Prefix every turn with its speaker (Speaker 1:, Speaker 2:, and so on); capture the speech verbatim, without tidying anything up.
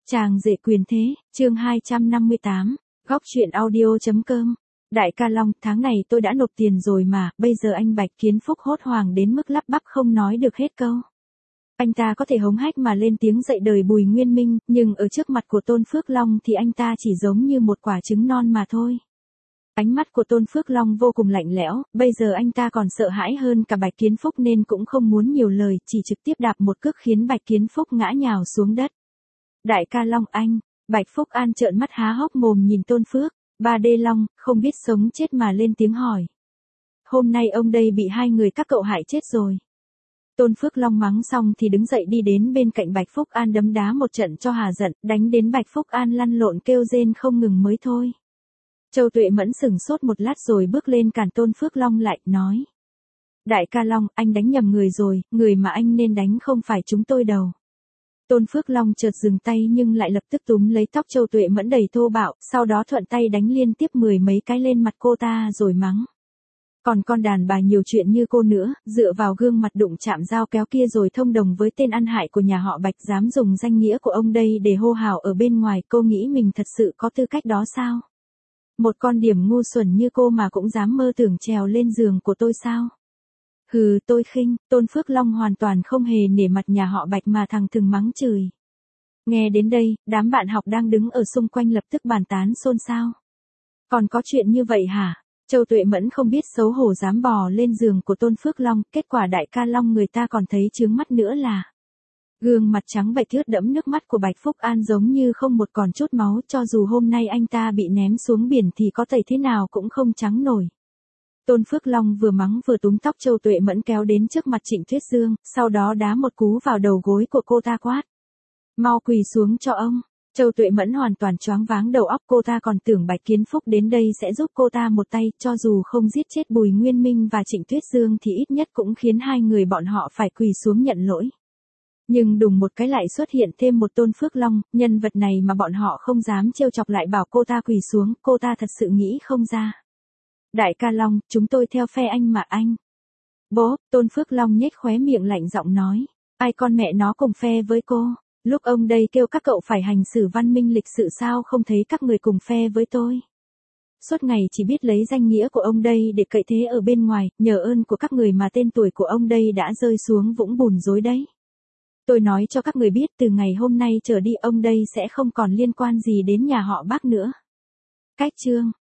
Speaker 1: Chàng rể quyền thế, chương hai trăm năm mươi tám, góc truyện audio.com. Đại ca Long, tháng này tôi đã nộp tiền rồi mà, bây giờ anh Bạch Kiến Phúc hốt hoảng đến mức lắp bắp không nói được hết câu. Anh ta có thể hống hách mà lên tiếng dạy đời Bùi Nguyên Minh, nhưng ở trước mặt của Tôn Phước Long thì anh ta chỉ giống như một quả trứng non mà thôi. Ánh mắt của Tôn Phước Long vô cùng lạnh lẽo, bây giờ anh ta còn sợ hãi hơn cả Bạch Kiến Phúc nên cũng không muốn nhiều lời, chỉ trực tiếp đạp một cước khiến Bạch Kiến Phúc ngã nhào xuống đất. Đại ca Long anh, Bạch Phúc An trợn mắt há hốc mồm nhìn Tôn Phước, ba đê Long, không biết sống chết mà lên tiếng hỏi. Hôm nay ông đây bị hai người các cậu hại chết rồi. Tôn Phước Long mắng xong thì đứng dậy đi đến bên cạnh Bạch Phúc An đấm đá một trận cho hà giận, đánh đến Bạch Phúc An lăn lộn kêu rên không ngừng mới thôi. Châu Tuệ Mẫn sửng sốt một lát rồi bước lên cản Tôn Phước Long lại, nói. Đại ca Long, anh đánh nhầm người rồi, người mà anh nên đánh không phải chúng tôi đâu. Tôn Phước Long chợt dừng tay nhưng lại lập tức túm lấy tóc Châu Tuệ Mẫn đầy thô bạo, sau đó thuận tay đánh liên tiếp mười mấy cái lên mặt cô ta rồi mắng. Còn con đàn bà nhiều chuyện như cô nữa, dựa vào gương mặt đụng chạm dao kéo kia rồi thông đồng với tên ăn hại của nhà họ Bạch dám dùng danh nghĩa của ông đây để hô hào ở bên ngoài, cô nghĩ mình thật sự có tư cách đó sao? Một con điểm ngu xuẩn như cô mà cũng dám mơ tưởng trèo lên giường của tôi sao? Hừ, tôi khinh. Tôn Phước Long hoàn toàn không hề nể mặt nhà họ Bạch mà thằng thừng mắng chửi. Nghe đến đây, đám bạn học đang đứng ở xung quanh lập tức bàn tán xôn xao. Còn có chuyện như vậy hả? Châu Tuệ Mẫn không biết xấu hổ dám bò lên giường của Tôn Phước Long, kết quả đại ca Long người ta còn thấy chướng mắt nữa là. Gương mặt trắng bệch ướt đẫm nước mắt của Bạch Phúc An giống như không một còn chút máu, cho dù hôm nay anh ta bị ném xuống biển thì có tẩy thế nào cũng không trắng nổi. Tôn Phước Long vừa mắng vừa túm tóc Châu Tuệ Mẫn kéo đến trước mặt Trịnh Tuyết Dương, sau đó đá một cú vào đầu gối của cô ta quát. Mau quỳ xuống cho ông. Châu Tuệ Mẫn hoàn toàn choáng váng đầu óc, cô ta còn tưởng Bạch Kiến Phúc đến đây sẽ giúp cô ta một tay, cho dù không giết chết Bùi Nguyên Minh và Trịnh Tuyết Dương thì ít nhất cũng khiến hai người bọn họ phải quỳ xuống nhận lỗi. Nhưng đùng một cái lại xuất hiện thêm một Tôn Phước Long, nhân vật này mà bọn họ không dám trêu chọc lại bảo cô ta quỳ xuống, cô ta thật sự nghĩ không ra. Đại ca Long, chúng tôi theo phe anh mà anh. Bố, Tôn Phước Long nhếch khóe miệng lạnh giọng nói. Ai con mẹ nó cùng phe với cô? Lúc ông đây kêu các cậu phải hành xử văn minh lịch sự sao không thấy các người cùng phe với tôi? Suốt ngày chỉ biết lấy danh nghĩa của ông đây để cậy thế ở bên ngoài, nhờ ơn của các người mà tên tuổi của ông đây đã rơi xuống vũng bùn rối đấy. Tôi nói cho các người biết từ ngày hôm nay trở đi ông đây sẽ không còn liên quan gì đến nhà họ Bác nữa. Cách chương.